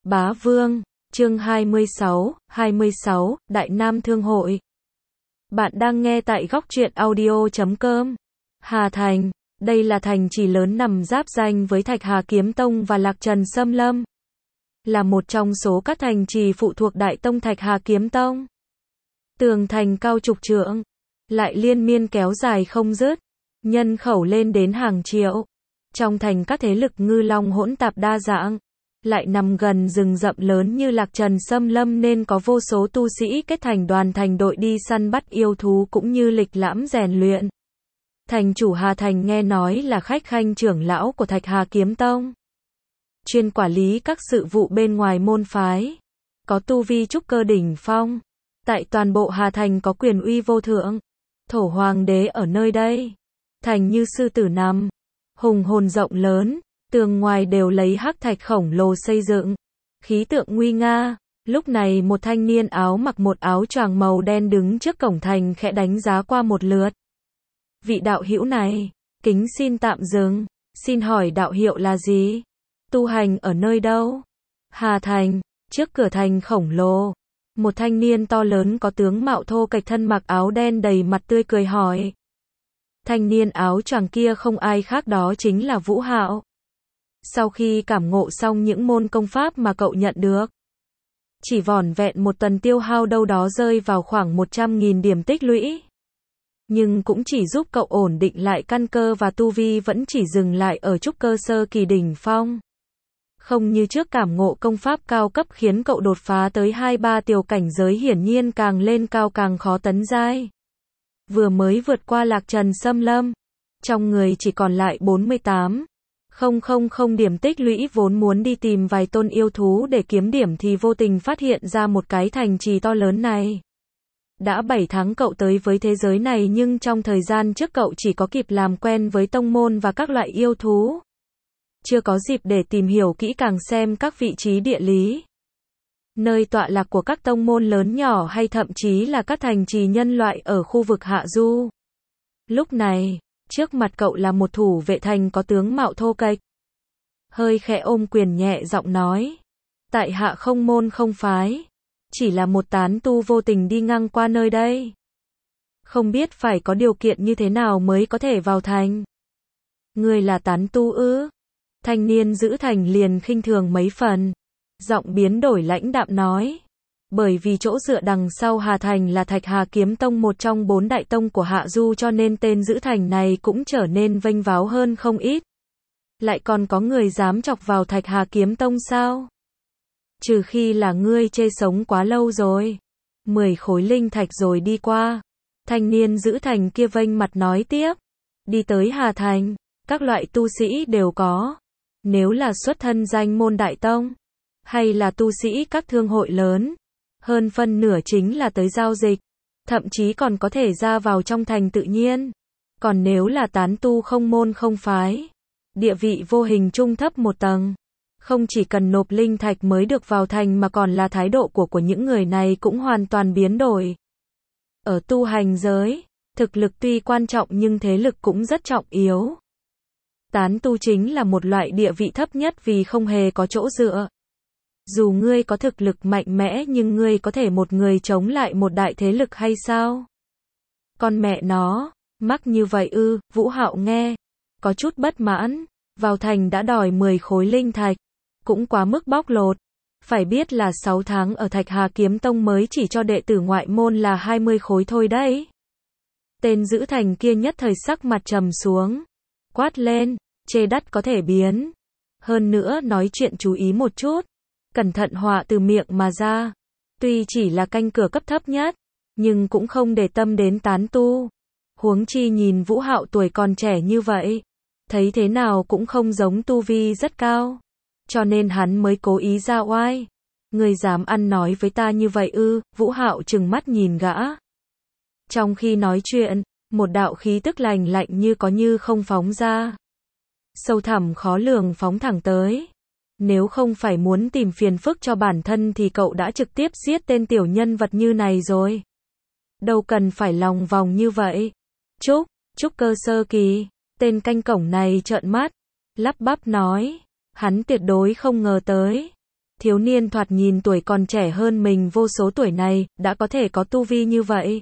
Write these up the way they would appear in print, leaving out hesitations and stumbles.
Bá Vương, chương 26, Đại Nam Thương Hội. Bạn đang nghe tại góc truyện audio.com. Hà Thành, đây là thành trì lớn nằm giáp ranh với Thạch Hà Kiếm Tông và Lạc Trần Xâm Lâm. Là một trong số các thành trì phụ thuộc Đại Tông Thạch Hà Kiếm Tông. Tường thành cao chục trượng, lại liên miên kéo dài không dứt, nhân khẩu lên đến hàng triệu. Trong thành các thế lực ngư long hỗn tạp đa dạng, lại nằm gần rừng rậm lớn như Lạc Trần Xâm Lâm nên có vô số tu sĩ kết thành đoàn thành đội đi săn bắt yêu thú cũng như lịch lãm rèn luyện. Thành chủ Hà Thành nghe nói là khách khanh trưởng lão của Thạch Hà Kiếm Tông, chuyên quản lý các sự vụ bên ngoài môn phái, có tu vi trúc cơ đỉnh phong. Tại toàn bộ Hà Thành có quyền uy vô thượng. Thổ hoàng đế ở nơi đây, thành như sư tử nằm, hùng hồn rộng lớn, tường ngoài đều lấy hắc thạch khổng lồ xây dựng, khí tượng nguy nga. Lúc này một thanh niên áo mặc một áo choàng màu đen đứng trước cổng thành khẽ đánh giá qua một lượt. Vị đạo hữu này, kính xin tạm dừng, xin hỏi đạo hiệu là gì? Tu hành ở nơi đâu? Hà Thành, trước cửa thành khổng lồ, một thanh niên to lớn có tướng mạo thô kệch thân mặc áo đen đầy mặt tươi cười hỏi. Thanh niên áo choàng kia không ai khác đó chính là Vũ Hạo. Sau khi cảm ngộ xong những môn công pháp mà cậu nhận được, chỉ vỏn vẹn một tuần tiêu hao đâu đó rơi vào khoảng 100.000 điểm tích lũy. Nhưng cũng chỉ giúp cậu ổn định lại căn cơ và tu vi vẫn chỉ dừng lại ở trúc cơ sơ kỳ đỉnh phong. Không như trước cảm ngộ công pháp cao cấp khiến cậu đột phá tới 2-3 tiểu cảnh giới, hiển nhiên càng lên cao càng khó tấn giai. Vừa mới vượt qua Lạc Trần Xâm Lâm, trong người chỉ còn lại 48.000 điểm tích lũy, vốn muốn đi tìm vài tôn yêu thú để kiếm điểm thì vô tình phát hiện ra một cái thành trì to lớn này. Đã 7 tháng cậu tới với thế giới này, nhưng trong thời gian trước cậu chỉ có kịp làm quen với tông môn và các loại yêu thú, chưa có dịp để tìm hiểu kỹ càng xem các vị trí địa lý, nơi tọa lạc của các tông môn lớn nhỏ hay thậm chí là các thành trì nhân loại ở khu vực hạ du. Lúc này, trước mặt cậu là một thủ vệ thành có tướng mạo thô kệch, hơi khẽ ôm quyền nhẹ giọng nói: tại hạ không môn không phái, chỉ là một tán tu vô tình đi ngang qua nơi đây. Không biết phải có điều kiện như thế nào mới có thể vào thành. Ngươi là tán tu ư? Thanh niên giữ thành liền khinh thường mấy phần, giọng biến đổi lãnh đạm nói. Bởi vì chỗ dựa đằng sau Hà Thành là Thạch Hà Kiếm Tông, một trong 4 đại tông của Hạ Du, cho nên tên giữ thành này cũng trở nên vênh váo hơn không ít. Lại còn có người dám chọc vào Thạch Hà Kiếm Tông sao? Trừ khi là ngươi chê sống quá lâu rồi. 10 khối linh thạch rồi đi qua. Thanh niên giữ thành kia vênh mặt nói tiếp. Đi tới Hà Thành, các loại tu sĩ đều có. Nếu là xuất thân danh môn đại tông, hay là tu sĩ các thương hội lớn, hơn phân nửa chính là tới giao dịch, thậm chí còn có thể ra vào trong thành tự nhiên. Còn nếu là tán tu không môn không phái, địa vị vô hình trung thấp một tầng, không chỉ cần nộp linh thạch mới được vào thành mà còn là thái độ của những người này cũng hoàn toàn biến đổi. Ở tu hành giới, thực lực tuy quan trọng nhưng thế lực cũng rất trọng yếu. Tán tu chính là một loại địa vị thấp nhất vì không hề có chỗ dựa. Dù ngươi có thực lực mạnh mẽ nhưng ngươi có thể một người chống lại một đại thế lực hay sao? Con mẹ nó, mắc như vậy ư? Vũ Hạo nghe, có chút bất mãn, vào thành đã đòi 10 khối linh thạch, cũng quá mức bóc lột. Phải biết là 6 tháng ở Thạch Hà Kiếm Tông mới chỉ cho đệ tử ngoại môn là 20 khối thôi đấy. Tên giữ thành kia nhất thời sắc mặt trầm xuống, quát lên, chê đắt có thể biến. Hơn nữa nói chuyện chú ý một chút, cẩn thận họa từ miệng mà ra. Tuy chỉ là canh cửa cấp thấp nhất, nhưng cũng không để tâm đến tán tu. Huống chi nhìn Vũ Hạo tuổi còn trẻ như vậy, thấy thế nào cũng không giống tu vi rất cao, cho nên hắn mới cố ý ra oai. Ngươi dám ăn nói với ta như vậy ư? Vũ Hạo trừng mắt nhìn gã. Trong khi nói chuyện, một đạo khí tức lạnh lạnh như có như không phóng ra, sâu thẳm khó lường phóng thẳng tới. Nếu không phải muốn tìm phiền phức cho bản thân thì cậu đã trực tiếp giết tên tiểu nhân vật như này rồi. Đâu cần phải lòng vòng như vậy. Trúc cơ sơ kỳ. Tên canh cổng này trợn mắt, lắp bắp nói. Hắn tuyệt đối không ngờ tới. Thiếu niên thoạt nhìn tuổi còn trẻ hơn mình vô số tuổi này, đã có thể có tu vi như vậy.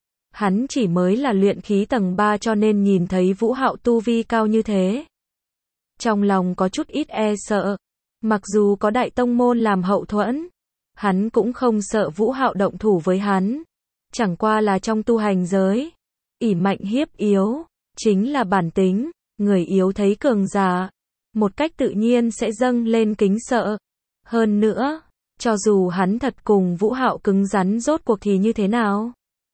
Hắn chỉ mới là luyện khí tầng 3 cho nên nhìn thấy Vũ Hạo tu vi cao như thế. Trong lòng có chút ít e sợ. Mặc dù có đại tông môn làm hậu thuẫn, hắn cũng không sợ Vũ Hạo động thủ với hắn. Chẳng qua là trong tu hành giới, ỷ mạnh hiếp yếu, chính là bản tính, người yếu thấy cường giả, một cách tự nhiên sẽ dâng lên kính sợ. Hơn nữa, cho dù hắn thật cùng Vũ Hạo cứng rắn rốt cuộc thì như thế nào?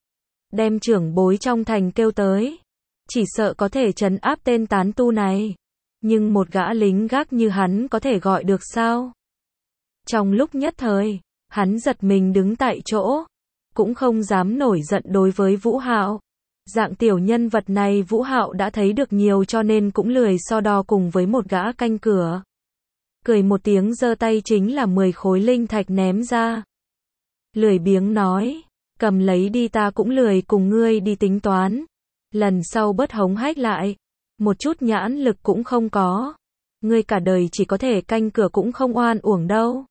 Đem trưởng bối trong thành kêu tới, chỉ sợ có thể trấn áp tên tán tu này. Nhưng một gã lính gác như hắn có thể gọi được sao? Trong lúc nhất thời, hắn giật mình đứng tại chỗ, cũng không dám nổi giận đối với Vũ Hạo. Dạng tiểu nhân vật này Vũ Hạo đã thấy được nhiều cho nên cũng lười so đo cùng với một gã canh cửa. Cười một tiếng giơ tay chính là 10 khối linh thạch ném ra. Lười biếng nói, cầm lấy đi, ta cũng lười cùng ngươi đi tính toán. Lần sau bớt hống hách lại, một chút nhãn lực cũng không có. Ngươi cả đời chỉ có thể canh cửa cũng không oan uổng đâu.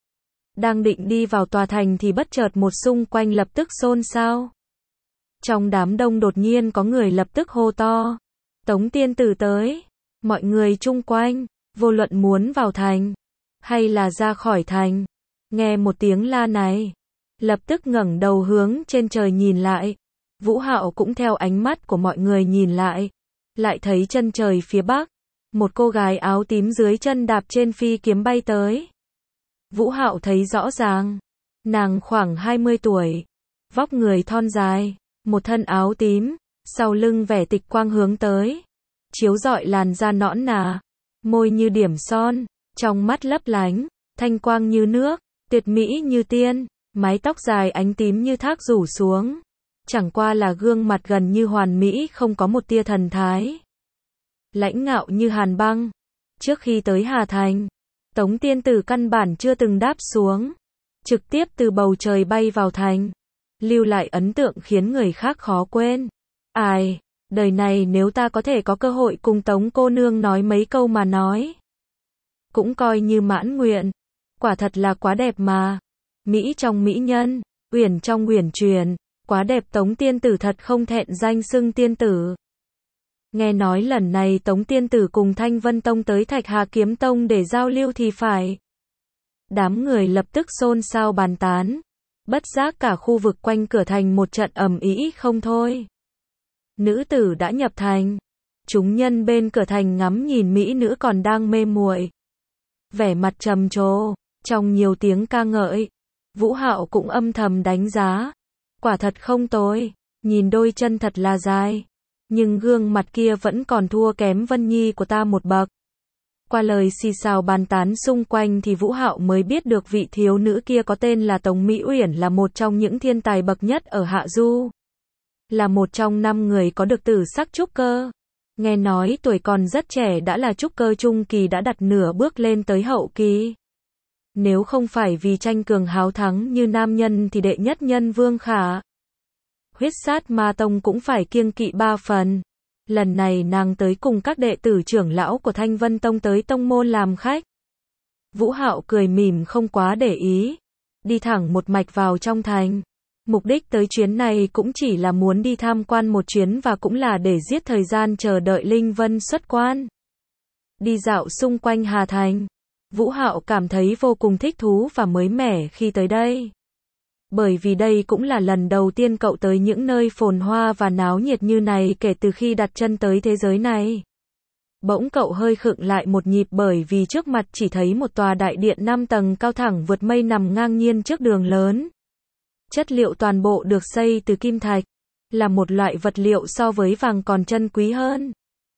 Đang định đi vào tòa thành thì bất chợt một xung quanh lập tức xôn xao. Trong đám đông đột nhiên có người lập tức hô to, Tống tiên tử tới. Mọi người chung quanh, vô luận muốn vào thành, hay là ra khỏi thành, nghe một tiếng la này, lập tức ngẩng đầu hướng trên trời nhìn lại. Vũ Hạo cũng theo ánh mắt của mọi người nhìn lại, lại thấy chân trời phía bắc, một cô gái áo tím dưới chân đạp trên phi kiếm bay tới. Vũ Hạo thấy rõ ràng, nàng khoảng 20 tuổi, vóc người thon dài, một thân áo tím, sau lưng vẻ tịch quang hướng tới, chiếu rọi làn da nõn nà, môi như điểm son, trong mắt lấp lánh, thanh quang như nước, tuyệt mỹ như tiên, mái tóc dài ánh tím như thác rủ xuống, chẳng qua là gương mặt gần như hoàn mỹ không có một tia thần thái. Lãnh ngạo như hàn băng. Trước khi tới Hà Thành, Tống tiên tử căn bản chưa từng đáp xuống, trực tiếp từ bầu trời bay vào thành, lưu lại ấn tượng khiến người khác khó quên. Ai, đời này nếu ta có thể có cơ hội cùng Tống cô nương nói mấy câu mà nói, cũng coi như mãn nguyện. Quả thật là quá đẹp mà. Mỹ trong mỹ nhân, uyển trong uyển chuyển, quá đẹp. Tống tiên tử thật không thẹn danh xưng tiên tử. Nghe nói lần này Tống tiên tử cùng Thanh Vân Tông tới Thạch Hà Kiếm Tông để giao lưu thì phải. Đám người lập tức xôn xao bàn tán, bất giác cả khu vực quanh cửa thành một trận ầm ĩ không thôi. Nữ tử đã nhập thành, chúng nhân bên cửa thành ngắm nhìn mỹ nữ còn đang mê muội, vẻ mặt trầm trồ, trong nhiều tiếng ca ngợi. Vũ Hạo cũng âm thầm đánh giá, quả thật không tồi, nhìn đôi chân thật là dài, nhưng gương mặt kia vẫn còn thua kém Vân Nhi của ta một bậc. Qua lời xì xào bàn tán xung quanh thì Vũ Hạo mới biết được vị thiếu nữ kia có tên là Tống Mỹ Uyển là một trong những thiên tài bậc nhất ở Hạ Du. Là một trong 5 người có được tử sắc trúc cơ. Nghe nói tuổi còn rất trẻ đã là trúc cơ trung kỳ, đã đặt nửa bước lên tới hậu kỳ. Nếu không phải vì tranh cường háo thắng như nam nhân thì đệ nhất nhân Vương Khả, Huyết Sát Ma Tông cũng phải kiêng kỵ 3 phần. Lần này nàng tới cùng các đệ tử trưởng lão của Thanh Vân Tông tới tông môn làm khách. Vũ Hạo cười mỉm không quá để ý, đi thẳng một mạch vào trong thành. Mục đích tới chuyến này cũng chỉ là muốn đi tham quan một chuyến và cũng là để giết thời gian chờ đợi Linh Vân xuất quan. Đi dạo xung quanh Hà Thành, Vũ Hạo cảm thấy vô cùng thích thú và mới mẻ khi tới đây. Bởi vì đây cũng là lần đầu tiên cậu tới những nơi phồn hoa và náo nhiệt như này kể từ khi đặt chân tới thế giới này. Bỗng cậu hơi khựng lại một nhịp bởi vì trước mặt chỉ thấy một tòa đại điện 5 tầng cao thẳng vượt mây nằm ngang nhiên trước đường lớn. Chất liệu toàn bộ được xây từ kim thạch, là một loại vật liệu so với vàng còn chân quý hơn.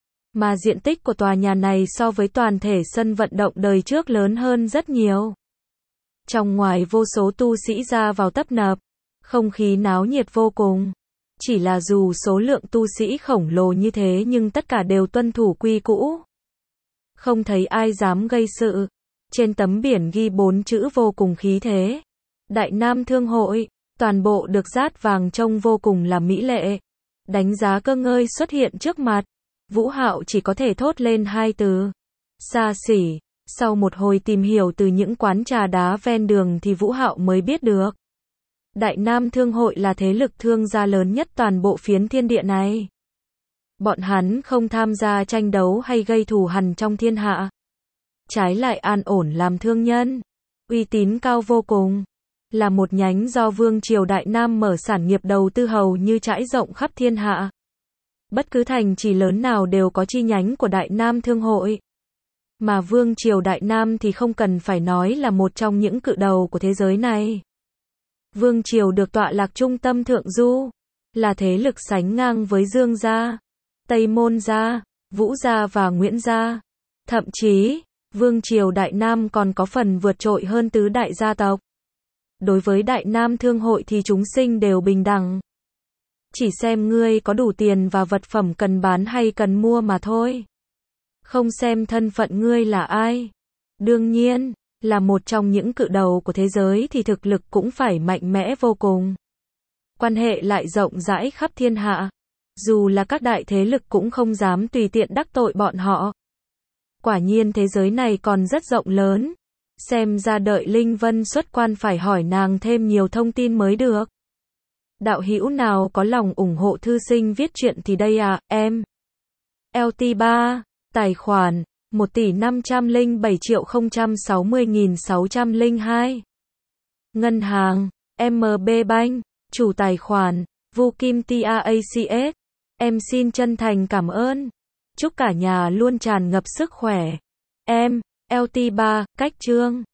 Mà diện tích của tòa nhà này so với toàn thể sân vận động đời trước lớn hơn rất nhiều. Trong ngoài vô số tu sĩ ra vào tấp nập, không khí náo nhiệt vô cùng. Chỉ là dù số lượng tu sĩ khổng lồ như thế nhưng tất cả đều tuân thủ quy cũ. Không thấy ai dám gây sự. Trên tấm biển ghi 4 chữ vô cùng khí thế. Đại Nam Thương Hội, toàn bộ được dát vàng trông vô cùng là mỹ lệ. Đánh giá cơ ngơi xuất hiện trước mặt. Vũ Hạo chỉ có thể thốt lên 2 từ. Xa xỉ. Sau một hồi tìm hiểu từ những quán trà đá ven đường thì Vũ Hạo mới biết được. Đại Nam Thương hội là thế lực thương gia lớn nhất toàn bộ phiến thiên địa này. Bọn hắn không tham gia tranh đấu hay gây thù hằn trong thiên hạ. Trái lại an ổn làm thương nhân. Uy tín cao vô cùng. Là một nhánh do Vương triều Đại Nam mở sản nghiệp đầu tư hầu như trải rộng khắp thiên hạ. Bất cứ thành trì lớn nào đều có chi nhánh của Đại Nam Thương hội. Mà Vương triều Đại Nam thì không cần phải nói là một trong những cự đầu của thế giới này. Vương triều được tọa lạc trung tâm Thượng Du, là thế lực sánh ngang với Dương gia, Tây Môn gia, Vũ gia và Nguyễn gia. Thậm chí, Vương triều Đại Nam còn có phần vượt trội hơn tứ đại gia tộc. Đối với Đại Nam Thương hội thì chúng sinh đều bình đẳng. Chỉ xem ngươi có đủ tiền và vật phẩm cần bán hay cần mua mà thôi. Không xem thân phận ngươi là ai. Đương nhiên, là một trong những cự đầu của thế giới thì thực lực cũng phải mạnh mẽ vô cùng. Quan hệ lại rộng rãi khắp thiên hạ. Dù là các đại thế lực cũng không dám tùy tiện đắc tội bọn họ. Quả nhiên thế giới này còn rất rộng lớn. Xem ra đợi Linh Vân xuất quan phải hỏi nàng thêm nhiều thông tin mới được. Đạo hữu nào có lòng ủng hộ thư sinh viết truyện thì đây à, em. LT3, tài khoản 1.507.060.602. Ngân hàng, MB Bank, chủ tài khoản, Vu Kim TAACS. Em xin chân thành cảm ơn. Chúc cả nhà luôn tràn ngập sức khỏe. Em, LT3, cách chương.